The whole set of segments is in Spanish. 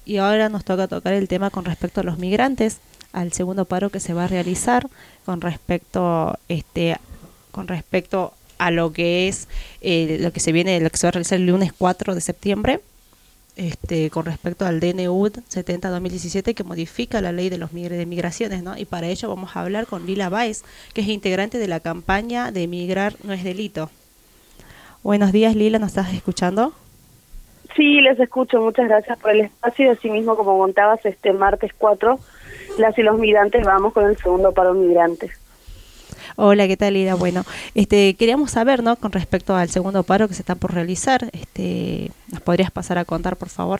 y ahora nos toca tocar el tema con respecto a los migrantes, al segundo paro que se va a realizar con respecto con respecto a lo que es lo que se viene, lo que se va a realizar el lunes 4 de septiembre, con respecto al DNU 70-2017 que modifica la ley de los de migraciones, ¿no? Y para ello vamos a hablar con Lila Báez, que es integrante de la campaña de Migrar no es delito. Buenos días, Lila, ¿nos estás escuchando? Sí, les escucho, muchas gracias por el espacio y asimismo, como contabas, este martes 4, las y los migrantes vamos con el segundo paro migrante. Hola, ¿qué tal, Lila? Bueno, queríamos saber, ¿no?, con respecto al segundo paro que se está por realizar, ¿nos podrías pasar a contar, por favor?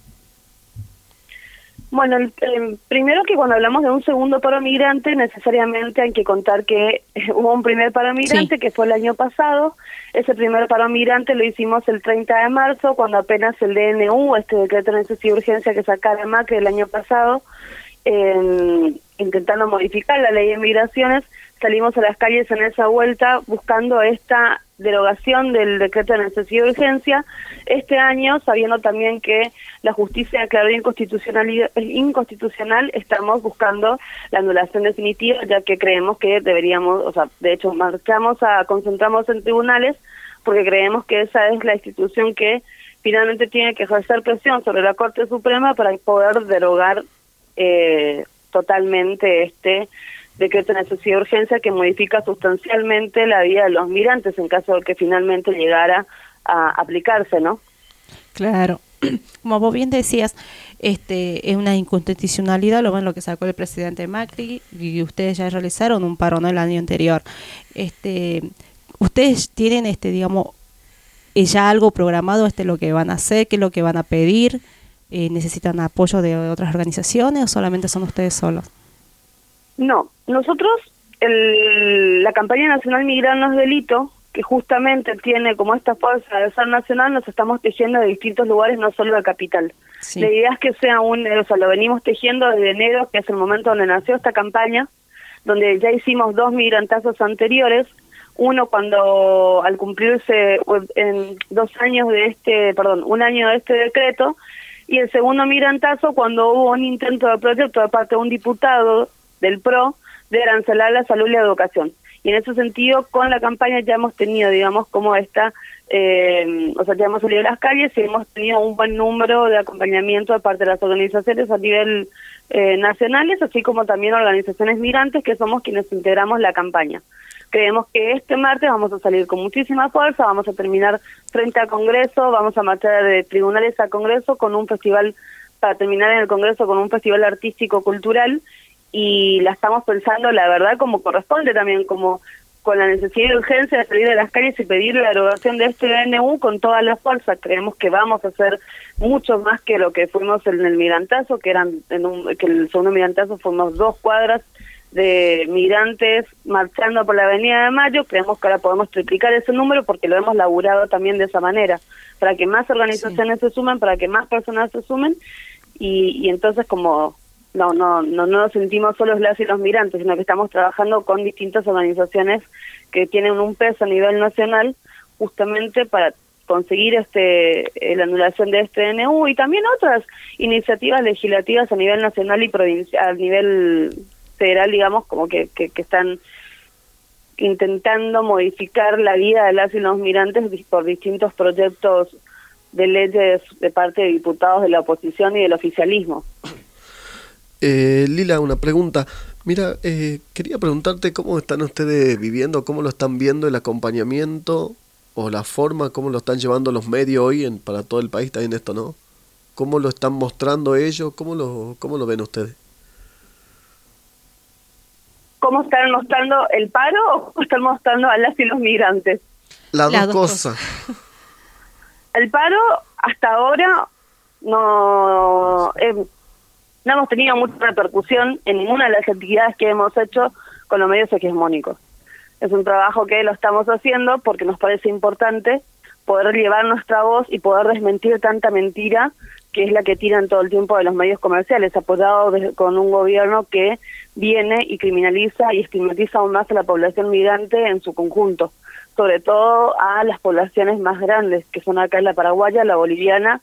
Bueno, primero que cuando hablamos de un segundo paro migrante, necesariamente hay que contar que hubo un primer paro migrante, sí, que fue el año pasado. Ese primer paro migrante lo hicimos el 30 de marzo, cuando apenas el DNU, este decreto de necesidad y urgencia que sacara Macri el año pasado, intentando modificar la ley de migraciones, salimos a las calles en esa vuelta buscando esta derogación del decreto de necesidad y urgencia. Este año, sabiendo también que la justicia declaró inconstitucional, estamos buscando la anulación definitiva, ya que creemos que deberíamos, o sea, de hecho concentramos en tribunales, porque creemos que esa es la institución que finalmente tiene que ejercer presión sobre la Corte Suprema para poder derogar totalmente este decreto de necesidad y urgencia que modifica sustancialmente la vida de los migrantes en caso de que finalmente llegara a aplicarse, ¿no? Claro, como vos bien decías, es una inconstitucionalidad lo que sacó el presidente Macri, y ustedes ya realizaron un paro, ¿no?, el año anterior. Ustedes tienen, digamos, ya algo programado, lo que van a hacer, qué es lo que van a pedir, necesitan apoyo de otras organizaciones o solamente son ustedes solos. No, nosotros, la campaña nacional Migrar no es delito, que justamente tiene como esta fuerza de ser nacional, nos estamos tejiendo de distintos lugares, no solo de Capital. Sí. La idea es que sea lo venimos tejiendo desde enero, que es el momento donde nació esta campaña, donde ya hicimos 2 migrantazos anteriores, uno cuando al cumplirse en 2 años un año de este decreto, y el segundo migrantazo cuando hubo un intento de proyecto de parte de un diputado del PRO de arancelar la salud y la educación. Y en ese sentido, con la campaña ya hemos tenido, digamos, como ya hemos salido a las calles y hemos tenido un buen número de acompañamiento de parte de las organizaciones a nivel nacionales, así como también organizaciones migrantes, que somos quienes integramos la campaña. Creemos que este martes vamos a salir con muchísima fuerza, vamos a terminar frente al Congreso, vamos a marchar de tribunales a Congreso con un festival, para terminar en el Congreso con un festival artístico-cultural, y la estamos pensando, la verdad, como corresponde también, como con la necesidad de urgencia de salir de las calles y pedir la derogación de este DNU con toda la fuerza. Creemos que vamos a hacer mucho más que lo que fuimos en el migrantazo, que el segundo migrantazo fuimos 2 cuadras de migrantes marchando por la Avenida de Mayo. Creemos que ahora podemos triplicar ese número porque lo hemos laburado también de esa manera, para que más organizaciones se sumen, para que más personas se sumen, y entonces como no nos sentimos solos las y los migrantes, sino que estamos trabajando con distintas organizaciones que tienen un peso a nivel nacional justamente para conseguir la anulación de este DNU, y también otras iniciativas legislativas a nivel nacional y provincial, a nivel federal, digamos, como que están intentando modificar la vida de las y los migrantes por distintos proyectos de leyes de parte de diputados de la oposición y del oficialismo. Lila, una pregunta. Mira, quería preguntarte cómo están ustedes viviendo, cómo lo están viendo el acompañamiento o la forma, cómo lo están llevando los medios hoy para todo el país también esto, ¿no? ¿Cómo lo están mostrando ellos? ¿Cómo lo ven ustedes? ¿Cómo están mostrando el paro o cómo están mostrando a las y los migrantes? Las dos cosas. El paro hasta ahora no hemos tenido mucha repercusión en ninguna de las actividades que hemos hecho con los medios hegemónicos. Es un trabajo que lo estamos haciendo porque nos parece importante poder llevar nuestra voz y poder desmentir tanta mentira que es la que tiran todo el tiempo de los medios comerciales, apoyados con un gobierno que viene y criminaliza y estigmatiza aún más a la población migrante en su conjunto, sobre todo a las poblaciones más grandes, que son acá en la paraguaya, la boliviana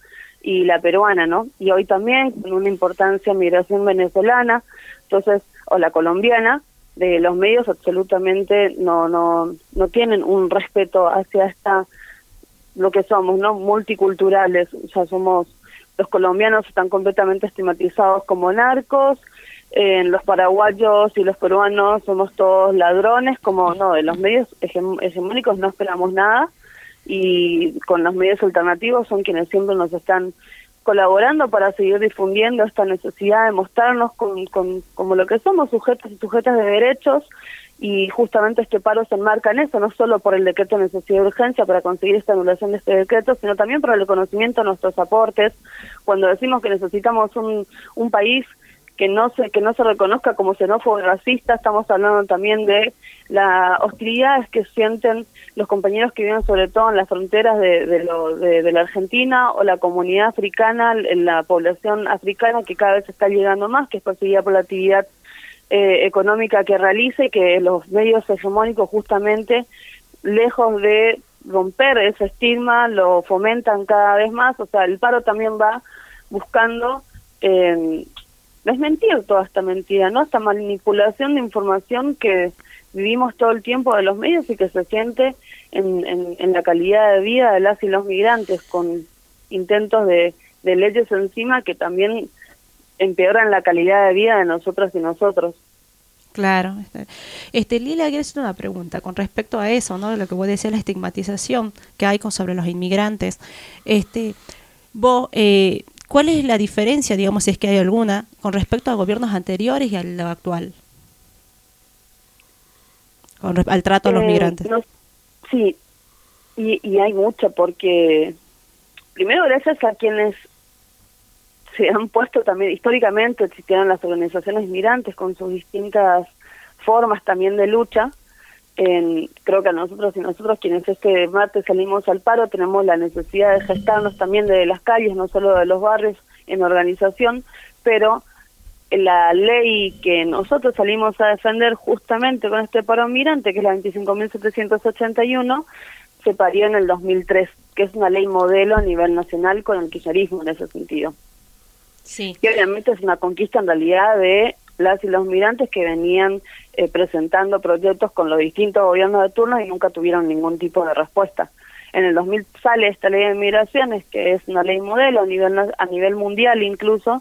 y la peruana, ¿no? Y hoy también con una importancia migración venezolana, entonces, o la colombiana, de los medios absolutamente no tienen un respeto hacia lo que somos, ¿no? Multiculturales, o sea, los colombianos están completamente estigmatizados como narcos, los paraguayos y los peruanos somos todos ladrones, como no, de los medios hegemónicos no esperamos nada, y con los medios alternativos son quienes siempre nos están colaborando para seguir difundiendo esta necesidad de mostrarnos como lo que somos, sujetos y sujetas de derechos, y justamente este paro se enmarca en eso, no solo por el decreto de necesidad de urgencia para conseguir esta anulación de este decreto, sino también por el reconocimiento de nuestros aportes. Cuando decimos que necesitamos un país que no se reconozca como xenófobo y racista, estamos hablando también de las hostilidades que sienten los compañeros que viven sobre todo en las fronteras de la Argentina, o la comunidad africana, la población africana que cada vez está llegando más, que es perseguida por la actividad económica que realice, que los medios hegemónicos justamente, lejos de romper ese estigma, lo fomentan cada vez más. O sea, el paro también va buscando desmentir toda esta mentira, ¿no? Esta manipulación de información que vivimos todo el tiempo de los medios y que se siente en la calidad de vida de las y los migrantes, con intentos de leyes encima que también empeoran la calidad de vida de nosotras y nosotros. Claro. Lila, quiero hacer una pregunta con respecto a eso, ¿no? De lo que vos decías, la estigmatización que hay sobre los inmigrantes. Vos, ¿cuál es la diferencia, digamos, si es que hay alguna, con respecto a gobiernos anteriores y al actual? Al trato a los migrantes. Sí, y hay mucho, porque primero gracias a quienes se han puesto también, históricamente existieron las organizaciones migrantes con sus distintas formas también de lucha. Creo que a nosotros y nosotros quienes este martes salimos al paro tenemos la necesidad de gestarnos también de las calles, no solo de los barrios, en organización, pero la ley que nosotros salimos a defender justamente con este paro migrante, que es la 25.781, se parió en el 2003, que es una ley modelo a nivel nacional con el kirchnerismo en ese sentido. Sí. Y obviamente es una conquista en realidad de las y los migrantes que venían presentando proyectos con los distintos gobiernos de turno y nunca tuvieron ningún tipo de respuesta. En el 2000 sale esta ley de migraciones, que es una ley modelo a nivel mundial incluso,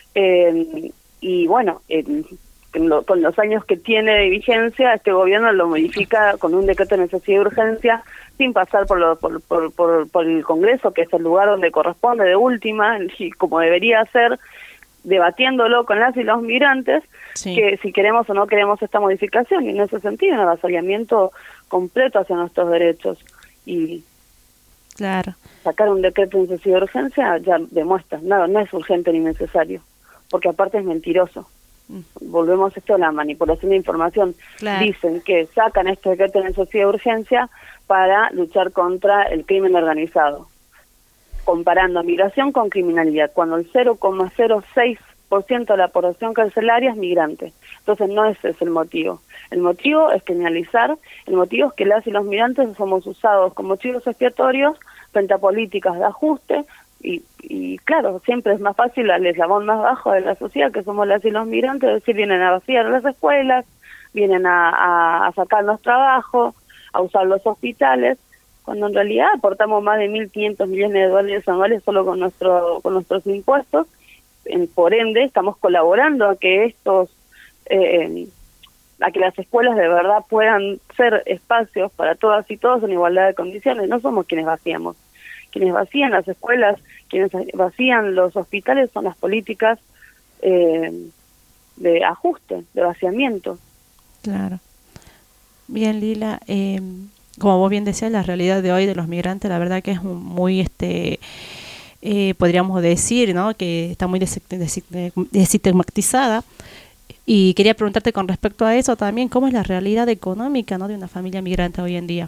y bueno, con los años que tiene de vigencia, este gobierno lo modifica con un decreto de necesidad de urgencia sin pasar por el Congreso, que es el lugar donde corresponde de última, y como debería ser, debatiéndolo con las y los migrantes, sí, que si queremos o no queremos esta modificación, y en ese sentido un avasallamiento completo hacia nuestros derechos. Y claro, sacar un decreto de necesidad de urgencia ya demuestra, no es urgente ni necesario, porque aparte es mentiroso. Volvemos a esto, la manipulación de información. Claro. Dicen que sacan este decreto de necesidad de urgencia para luchar contra el crimen organizado, comparando migración con criminalidad, cuando el 0,06% de la población carcelaria es migrante. Entonces no ese es el motivo. El motivo es criminalizar, el motivo es que las y los migrantes somos usados como chivos expiatorios frente a políticas de ajuste, y claro, siempre es más fácil al eslabón más bajo de la sociedad, que somos las y los migrantes, es decir, vienen a vaciar las escuelas, vienen a sacarnos trabajo, a usar los hospitales, cuando en realidad aportamos más de 1.500 millones de dólares anuales solo con nuestros impuestos. Por ende estamos colaborando a que a que las escuelas de verdad puedan ser espacios para todas y todos en igualdad de condiciones. No somos quienes vaciamos. Quienes vacían las escuelas, quienes vacían los hospitales son las políticas de ajuste, de vaciamiento. Claro. Bien, Lila, como vos bien decías, la realidad de hoy de los migrantes, la verdad que es muy, podríamos decir, ¿no?, que está muy desestigmatizada. Y quería preguntarte con respecto a eso también, ¿cómo es la realidad económica, ¿no?, de una familia migrante hoy en día?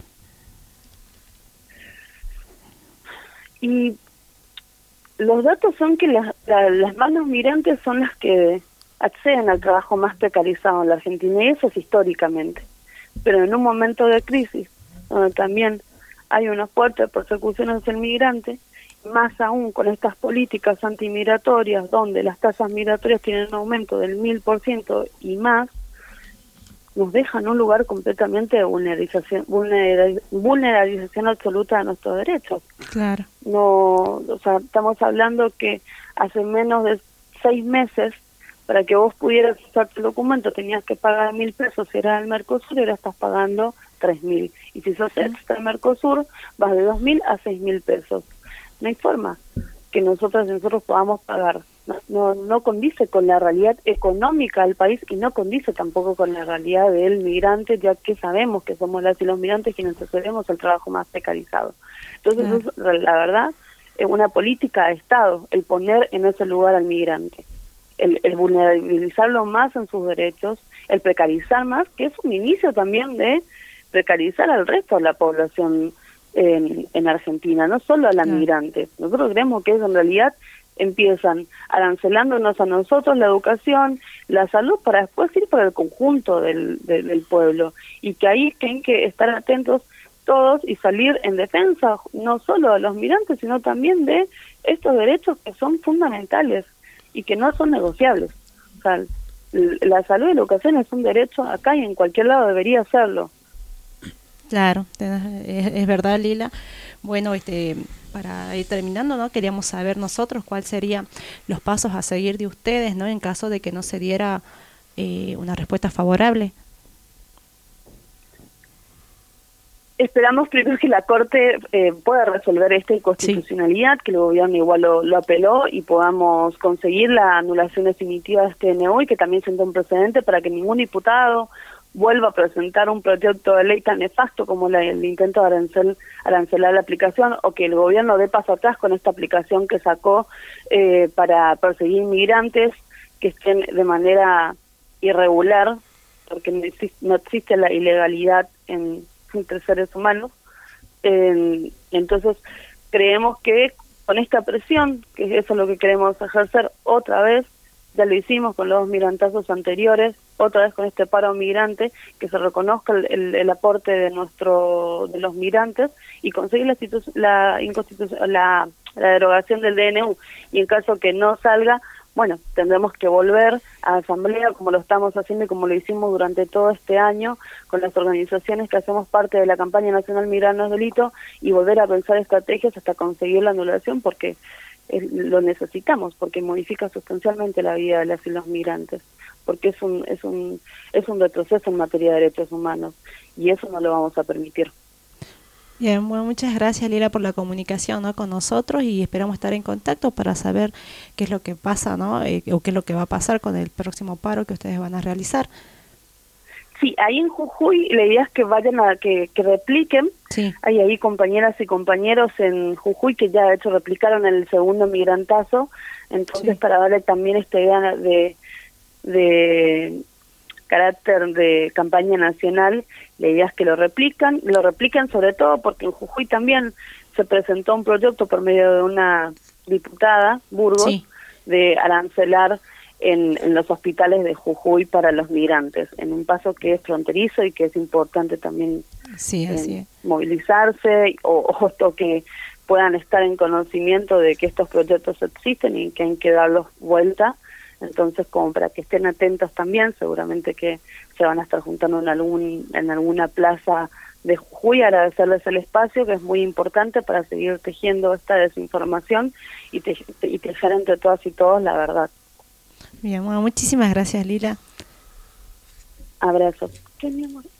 Y los datos son que las manos migrantes son las que acceden al trabajo más precarizado en la Argentina, y eso es históricamente. Pero en un momento de crisis, donde también hay una fuerte persecución hacia el migrante, más aún con estas políticas antimigratorias, donde las tasas migratorias tienen un aumento del 1000% y más, nos deja en un lugar completamente de vulneralización absoluta de nuestros derechos. Claro. No, o sea, estamos hablando que hace menos de 6 meses, para que vos pudieras usar tu documento, tenías que pagar 1.000 pesos si eras del Mercosur, y ahora estás pagando 3.000. Y si sos extra del Mercosur, vas de 2.000 a 6.000 pesos. No hay forma que nosotros podamos pagar. No condice con la realidad económica del país y no condice tampoco con la realidad del migrante, ya que sabemos que somos las y los migrantes quienes accedemos al trabajo más precarizado. Entonces, eso es, la verdad, es una política de Estado, el poner en ese lugar al migrante, el vulnerabilizarlo más en sus derechos, el precarizar más, que es un inicio también de precarizar al resto de la población en Argentina, no solo a la migrante. Nosotros creemos que eso en realidad empiezan arancelándonos a nosotros la educación, la salud, para después ir para el conjunto del pueblo, y que ahí tienen que estar atentos todos y salir en defensa no solo de los migrantes, sino también de estos derechos que son fundamentales y que no son negociables. O sea, la salud y la educación es un derecho acá y en cualquier lado debería serlo. Claro, es verdad, Lila. Bueno, para ir terminando, ¿no? Queríamos saber nosotros cuáles serían los pasos a seguir de ustedes, ¿no? En caso de que no se diera una respuesta favorable. Esperamos primero que la Corte pueda resolver esta inconstitucionalidad, que el gobierno igual lo apeló, y podamos conseguir la anulación definitiva de este DNU, y que también sienta un precedente para que ningún diputado vuelva a presentar un proyecto de ley tan nefasto como el intento de arancelar la aplicación, o que el gobierno dé paso atrás con esta aplicación que sacó para perseguir inmigrantes que estén de manera irregular, porque no existe la ilegalidad entre seres humanos. Entonces creemos que con esta presión, que eso es lo que queremos ejercer otra vez, ya lo hicimos con los 2 migrantazos anteriores, otra vez con este paro migrante, que se reconozca el aporte de los migrantes y conseguir la derogación del DNU. Y en caso que no salga, bueno, tendremos que volver a asamblea, como lo estamos haciendo y como lo hicimos durante todo este año con las organizaciones que hacemos parte de la campaña nacional Migrar no es delito, y volver a pensar estrategias hasta conseguir la anulación, porque lo necesitamos, porque modifica sustancialmente la vida de las y los migrantes, porque es un retroceso en materia de derechos humanos, y eso no lo vamos a permitir. Bien, bueno, muchas gracias, Lila, por la comunicación, ¿no?, con nosotros, y esperamos estar en contacto para saber qué es lo que pasa, ¿no? O qué es lo que va a pasar con el próximo paro que ustedes van a realizar. Sí, ahí en Jujuy la idea es que vayan que repliquen. Sí. Hay ahí compañeras y compañeros en Jujuy que ya de hecho replicaron el segundo migrantazo, entonces sí, para darle también esta idea de carácter de campaña nacional, la idea es que lo repliquen sobre todo porque en Jujuy también se presentó un proyecto por medio de una diputada, Burgos, sí, de arancelar en los hospitales de Jujuy para los migrantes, en un paso que es fronterizo y que es importante también, sí, así es, movilizarse o que puedan estar en conocimiento de que estos proyectos existen y que hay que darlos vuelta. Entonces, como para que estén atentos también, seguramente que se van a estar juntando en alguna plaza de Jujuy. Agradecerles el espacio, que es muy importante para seguir tejiendo esta desinformación y tejer entre todas y todos la verdad. Bien, bueno, muchísimas gracias, Lila. Abrazos. ¿Qué, mi amor?